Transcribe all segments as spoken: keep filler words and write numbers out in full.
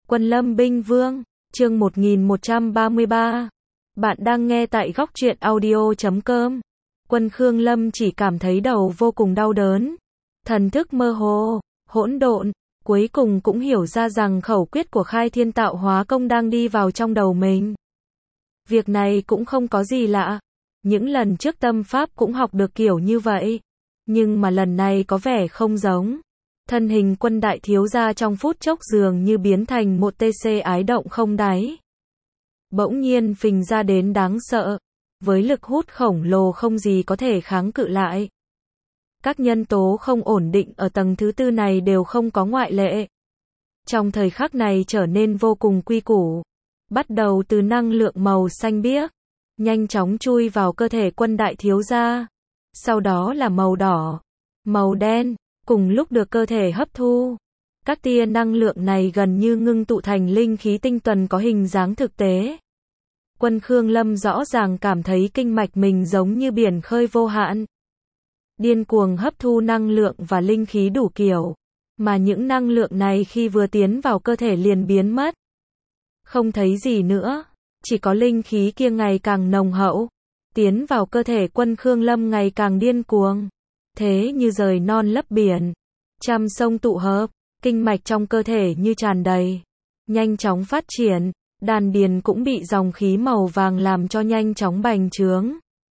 Quân Lâm Binh Vương, chương một nghìn một trăm ba mươi ba. Bạn đang nghe tại góc truyện audio chấm com. Quân Khương Lâm chỉ cảm thấy đầu vô cùng đau đớn. Thần thức mơ hồ, hỗn độn, cuối cùng cũng hiểu ra rằng khẩu quyết của Khai Thiên Tạo Hóa Công đang đi vào trong đầu mình. Việc này cũng không có gì lạ. Những lần trước tâm pháp cũng học được kiểu như vậy. Nhưng mà lần này có vẻ không giống. Thân hình Quân đại thiếu gia trong phút chốc dường như biến thành một tê xê ái động không đáy. Bỗng nhiên phình ra đến đáng sợ. Với lực hút khổng lồ không gì có thể kháng cự lại. Các nhân tố không ổn định ở tầng thứ tư này đều không có ngoại lệ. Trong thời khắc này trở nên vô cùng quy củ. Bắt đầu từ năng lượng màu xanh biếc. Nhanh chóng chui vào cơ thể Quân đại thiếu gia. Sau đó là màu đỏ, màu đen. Cùng lúc được cơ thể hấp thu. Các tia năng lượng này gần như ngưng tụ thành linh khí tinh tuần có hình dáng thực tế. Quân Khương Lâm rõ ràng cảm thấy kinh mạch mình giống như biển khơi vô hạn. Điên cuồng hấp thu năng lượng và linh khí đủ kiểu. Mà những năng lượng này khi vừa tiến vào cơ thể liền biến mất. Không thấy gì nữa. Chỉ có linh khí kia ngày càng nồng hậu. Tiến vào cơ thể Quân Khương Lâm ngày càng điên cuồng. Thế như rời non lấp biển, trăm sông tụ hợp, kinh mạch trong cơ thể như tràn đầy, nhanh chóng phát triển, đan điền cũng bị dòng khí màu vàng làm cho nhanh chóng bành trướng.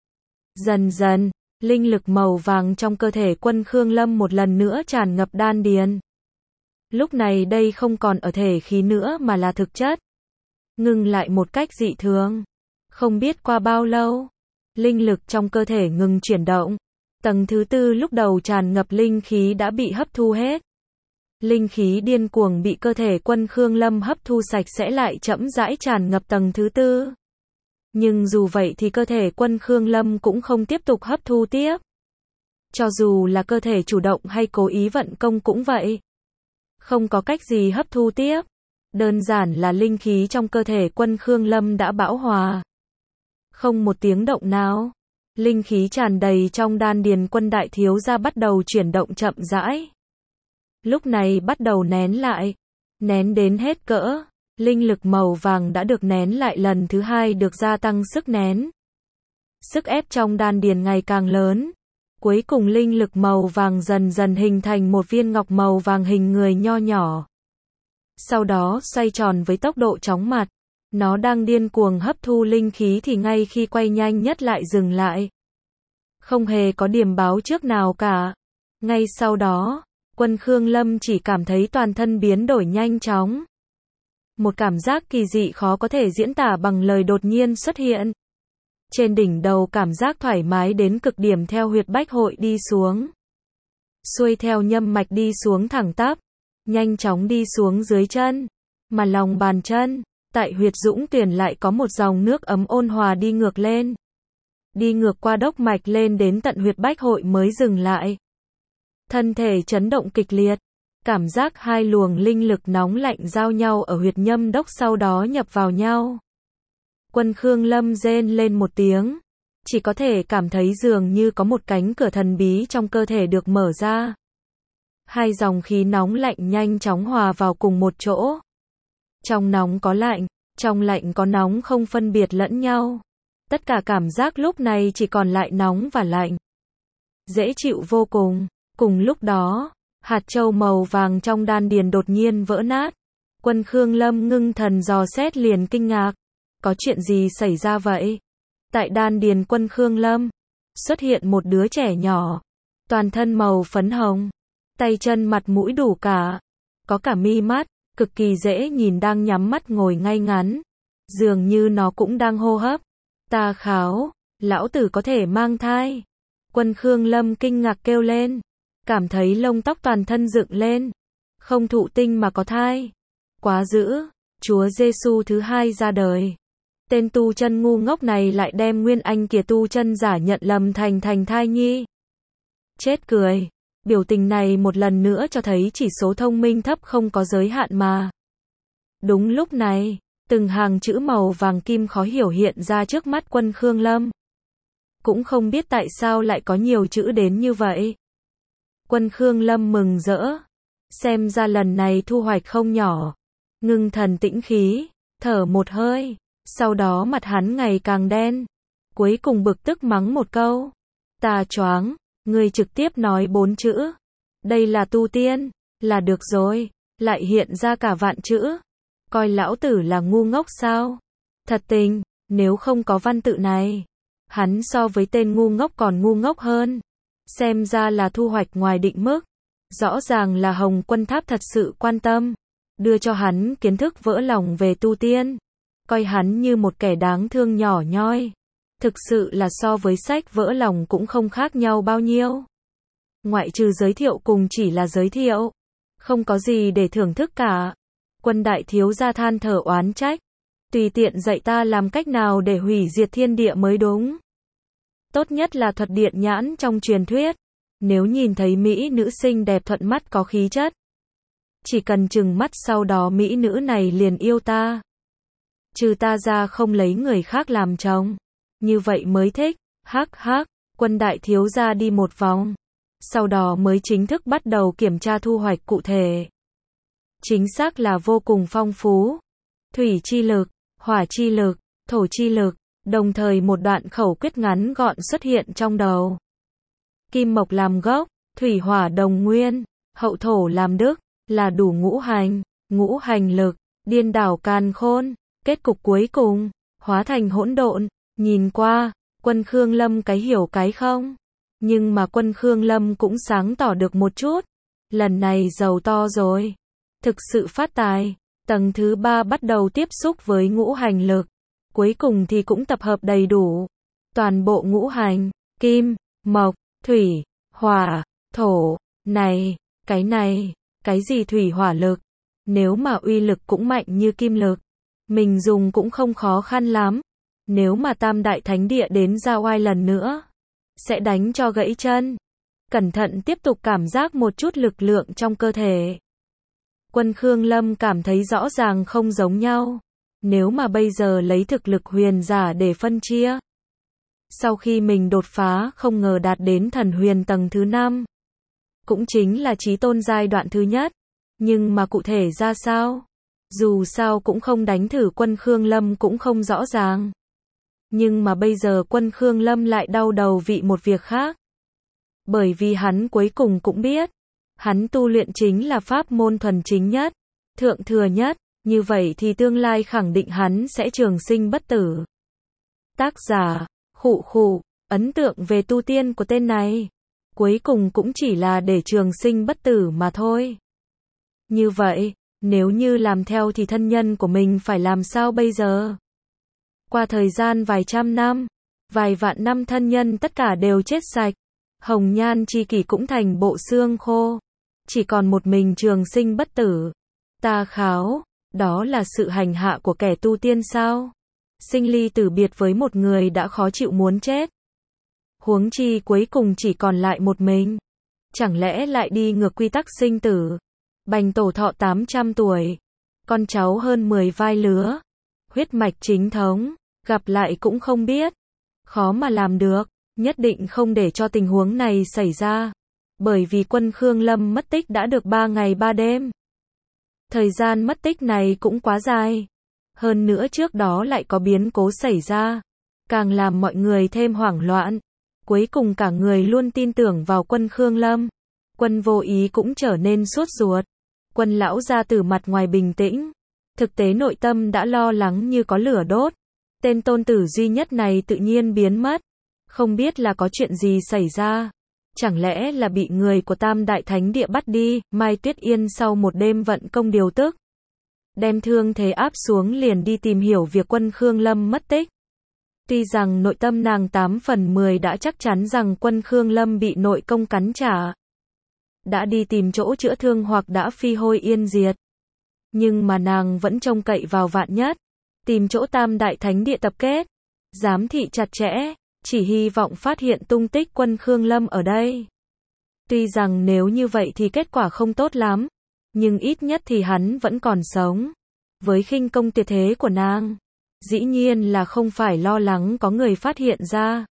Dần dần, linh lực màu vàng trong cơ thể Quân Khương Lâm một lần nữa tràn ngập đan điền. Lúc này đây không còn ở thể khí nữa mà là thực chất. Ngừng lại một cách dị thường. Không biết qua bao lâu, linh lực trong cơ thể ngừng chuyển động. Tầng thứ tư lúc đầu tràn ngập linh khí đã bị hấp thu hết. Linh khí điên cuồng bị cơ thể Quân Khương Lâm hấp thu sạch sẽ lại chậm rãi tràn ngập tầng thứ tư. Nhưng dù vậy thì cơ thể Quân Khương Lâm cũng không tiếp tục hấp thu tiếp. Cho dù là cơ thể chủ động hay cố ý vận công cũng vậy. Không có cách gì hấp thu tiếp. Đơn giản là linh khí trong cơ thể Quân Khương Lâm đã bão hòa. Không một tiếng động nào. Linh khí tràn đầy trong đan điền Quân đại thiếu gia bắt đầu chuyển động chậm rãi. Lúc này bắt đầu nén lại. Nén đến hết cỡ. Linh lực màu vàng đã được nén lại lần thứ hai được gia tăng sức nén. Sức ép trong đan điền ngày càng lớn. Cuối cùng linh lực màu vàng dần dần hình thành một viên ngọc màu vàng hình người nho nhỏ. Sau đó xoay tròn với tốc độ chóng mặt. Nó đang điên cuồng hấp thu linh khí thì ngay khi quay nhanh nhất lại dừng lại. Không hề có điểm báo trước nào cả. Ngay sau đó, Quân Khương Lâm chỉ cảm thấy toàn thân biến đổi nhanh chóng. Một cảm giác kỳ dị khó có thể diễn tả bằng lời đột nhiên xuất hiện. Trên đỉnh đầu cảm giác thoải mái đến cực điểm theo huyệt bách hội đi xuống. Xuôi theo nhâm mạch đi xuống thẳng tắp. Nhanh chóng đi xuống dưới chân. Mà lòng bàn chân. Tại huyệt dũng tuyển lại có một dòng nước ấm ôn hòa đi ngược lên. Đi ngược qua đốc mạch lên đến tận huyệt bách hội mới dừng lại. Thân thể chấn động kịch liệt. Cảm giác hai luồng linh lực nóng lạnh giao nhau ở huyệt nhâm đốc sau đó nhập vào nhau. Quân Khương Lâm rên lên một tiếng. Chỉ có thể cảm thấy dường như có một cánh cửa thần bí trong cơ thể được mở ra. Hai dòng khí nóng lạnh nhanh chóng hòa vào cùng một chỗ. Trong nóng có lạnh, trong lạnh có nóng không phân biệt lẫn nhau. Tất cả cảm giác lúc này chỉ còn lại nóng và lạnh. Dễ chịu vô cùng. Cùng lúc đó, hạt châu màu vàng trong đan điền đột nhiên vỡ nát. Quân Khương Lâm ngưng thần dò xét liền kinh ngạc. Có chuyện gì xảy ra vậy? Tại đan điền Quân Khương Lâm, xuất hiện một đứa trẻ nhỏ. Toàn thân màu phấn hồng. Tay chân mặt mũi đủ cả. Có cả mi mắt. Cực kỳ dễ nhìn đang nhắm mắt ngồi ngay ngắn. Dường như nó cũng đang hô hấp. Ta kháo, lão tử có thể mang thai. Quân Khương Lâm kinh ngạc kêu lên. Cảm thấy lông tóc toàn thân dựng lên. Không thụ tinh mà có thai. Quá dữ, Chúa Giêsu thứ hai ra đời. Tên tu chân ngu ngốc này lại đem nguyên anh kia tu chân giả nhận lầm thành thành thai nhi. Chết cười. Biểu tình này một lần nữa cho thấy chỉ số thông minh thấp không có giới hạn mà. Đúng lúc này, từng hàng chữ màu vàng kim khó hiểu hiện ra trước mắt Quân Khương Lâm. Cũng không biết tại sao lại có nhiều chữ đến như vậy. Quân Khương Lâm mừng rỡ. Xem ra lần này thu hoạch không nhỏ. ngưng thần tĩnh khí, thở một hơi, sau đó mặt hắn ngày càng đen, cuối cùng bực tức mắng một câu. Ta choáng, ngươi trực tiếp nói bốn chữ. Đây là tu tiên, là được rồi, lại hiện ra cả vạn chữ. Coi lão tử là ngu ngốc sao? Thật tình, nếu không có văn tự này, hắn so với tên ngu ngốc còn ngu ngốc hơn. Xem ra là thu hoạch ngoài định mức. Rõ ràng là Hồng Quân Tháp thật sự quan tâm, đưa cho hắn kiến thức vỡ lòng về tu tiên, coi hắn như một kẻ đáng thương nhỏ nhoi. Thực sự là so với sách vỡ lòng cũng không khác nhau bao nhiêu. Ngoại trừ giới thiệu cùng chỉ là giới thiệu, không có gì để thưởng thức cả. Quân đại thiếu gia than thở oán trách, tùy tiện dạy ta làm cách nào để hủy diệt thiên địa mới đúng. Tốt nhất là thuật điện nhãn trong truyền thuyết. Nếu nhìn thấy mỹ nữ xinh đẹp thuận mắt có khí chất, chỉ cần chừng mắt sau đó mỹ nữ này liền yêu ta. Trừ ta ra không lấy người khác làm chồng. Như vậy mới thích. Hắc hắc, Quân đại thiếu gia đi một vòng, sau đó mới chính thức bắt đầu kiểm tra thu hoạch cụ thể. Chính xác là vô cùng phong phú. Thủy chi lực, hỏa chi lực, thổ chi lực, đồng thời một đoạn khẩu quyết ngắn gọn xuất hiện trong đầu. Kim mộc làm gốc, thủy hỏa đồng nguyên, hậu thổ làm đức, là đủ ngũ hành, ngũ hành lực, điên đảo càn khôn, kết cục cuối cùng, hóa thành hỗn độn. Nhìn qua, Quân Khương Lâm cái hiểu cái không. Nhưng mà Quân Khương Lâm cũng sáng tỏ được một chút. Lần này giàu to rồi. Thực sự phát tài. Tầng thứ ba bắt đầu tiếp xúc với ngũ hành lực. Cuối cùng thì cũng tập hợp đầy đủ. Toàn bộ ngũ hành, kim, mộc, thủy, hỏa, thổ, này, cái này, cái gì thủy hỏa lực. Nếu mà uy lực cũng mạnh như kim lực, mình dùng cũng không khó khăn lắm. Nếu mà Tam Đại Thánh Địa đến ra oai lần nữa, sẽ đánh cho gãy chân. Cẩn thận tiếp tục cảm giác một chút lực lượng trong cơ thể. Quân Khương Lâm cảm thấy rõ ràng không giống nhau. Nếu mà bây giờ lấy thực lực huyền giả để phân chia, sau khi mình đột phá không ngờ đạt đến thần huyền tầng thứ năm, cũng chính là chí tôn giai đoạn thứ nhất. Nhưng mà cụ thể ra sao? Dù sao cũng không đánh thử, Quân Khương Lâm cũng không rõ ràng. Nhưng mà bây giờ Quân Khương Lâm lại đau đầu vì một việc khác. Bởi vì hắn cuối cùng cũng biết, hắn tu luyện chính là pháp môn thuần chính nhất, thượng thừa nhất, như vậy thì tương lai khẳng định hắn sẽ trường sinh bất tử. Tác giả, khụ khụ, ấn tượng về tu tiên của tên này, cuối cùng cũng chỉ là để trường sinh bất tử mà thôi. Như vậy, nếu như làm theo thì thân nhân của mình phải làm sao bây giờ? Qua thời gian vài trăm năm, vài vạn năm thân nhân tất cả đều chết sạch. Hồng nhan chi kỷ cũng thành bộ xương khô. Chỉ còn một mình trường sinh bất tử. Ta kháo, đó là sự hành hạ của kẻ tu tiên sao? Sinh ly tử biệt với một người đã khó chịu muốn chết. Huống chi cuối cùng chỉ còn lại một mình. Chẳng lẽ lại đi ngược quy tắc sinh tử? Bành tổ thọ tám trăm tuổi. Con cháu hơn mười vai lứa. Huyết mạch chính thống. Gặp lại cũng không biết. Khó mà làm được. Nhất định không để cho tình huống này xảy ra. Bởi vì Quân Khương Lâm mất tích đã được ba ngày ba đêm. Thời gian mất tích này cũng quá dài. Hơn nữa trước đó lại có biến cố xảy ra. Càng làm mọi người thêm hoảng loạn. Cuối cùng cả người luôn tin tưởng vào Quân Khương Lâm. Quân vô ý cũng trở nên sốt ruột. Quân lão gia tử mặt ngoài bình tĩnh. Thực tế nội tâm đã lo lắng như có lửa đốt. Tên tôn tử duy nhất này tự nhiên biến mất. Không biết là có chuyện gì xảy ra. Chẳng lẽ là bị người của Tam Đại Thánh Địa bắt đi? Mai Tuyết Yên sau một đêm vận công điều tức, đem thương thế áp xuống liền đi tìm hiểu việc Quân Khương Lâm mất tích. Tuy rằng nội tâm nàng tám phần mười đã chắc chắn rằng Quân Khương Lâm bị nội công cắn trả, đã đi tìm chỗ chữa thương hoặc đã phi hôi yên diệt. Nhưng mà nàng vẫn trông cậy vào vạn nhất, tìm chỗ Tam Đại Thánh Địa tập kết, giám thị chặt chẽ, chỉ hy vọng phát hiện tung tích Quân Khương Lâm ở đây. Tuy rằng nếu như vậy thì kết quả không tốt lắm, nhưng ít nhất thì hắn vẫn còn sống. Với khinh công tuyệt thế của nàng, dĩ nhiên là không phải lo lắng có người phát hiện ra.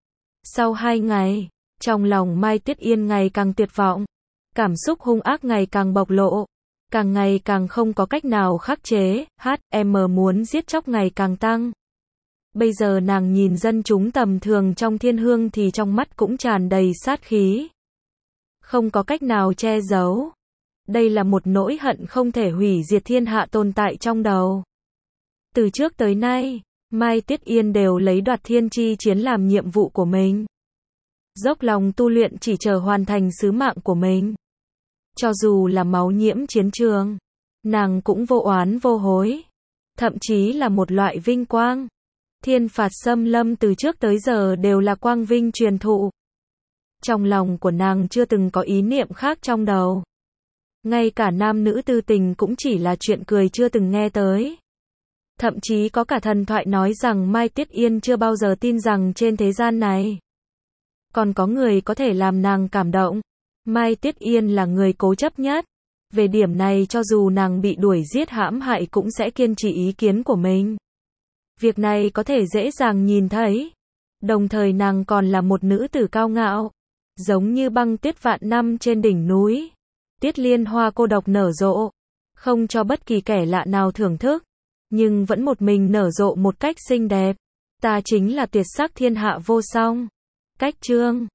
Sau hai ngày, trong lòng Mai Tuyết Yên ngày càng tuyệt vọng, cảm xúc hung ác ngày càng bộc lộ. càng ngày càng không có cách nào khắc chế, hát em muốn giết chóc ngày càng tăng. Bây giờ nàng nhìn dân chúng tầm thường trong thiên hương thì trong mắt cũng tràn đầy sát khí. Không có cách nào che giấu. Đây là một nỗi hận không thể hủy diệt thiên hạ tồn tại trong đầu. Từ trước tới nay, Mai Tiết Yên đều lấy đoạt thiên chi chiến làm nhiệm vụ của mình. Dốc lòng tu luyện chỉ chờ hoàn thành sứ mạng của mình. Cho dù là máu nhiễm chiến trường, nàng cũng vô oán vô hối. Thậm chí là một loại vinh quang. Thiên phạt xâm lâm từ trước tới giờ đều là quang vinh truyền thụ. Trong lòng của nàng chưa từng có ý niệm khác trong đầu. Ngay cả nam nữ tư tình cũng chỉ là chuyện cười chưa từng nghe tới. Thậm chí có cả thần thoại nói rằng Mai Tiết Yên chưa bao giờ tin rằng trên thế gian này còn có người có thể làm nàng cảm động. Mai Tiết Yên là người cố chấp nhất. Về điểm này cho dù nàng bị đuổi giết hãm hại cũng sẽ kiên trì ý kiến của mình. Việc này có thể dễ dàng nhìn thấy. Đồng thời nàng còn là một nữ tử cao ngạo. Giống như băng tuyết vạn năm trên đỉnh núi. Tiết liên hoa cô độc nở rộ. Không cho bất kỳ kẻ lạ nào thưởng thức. Nhưng vẫn một mình nở rộ một cách xinh đẹp. Ta chính là tuyệt sắc thiên hạ vô song. Cách chương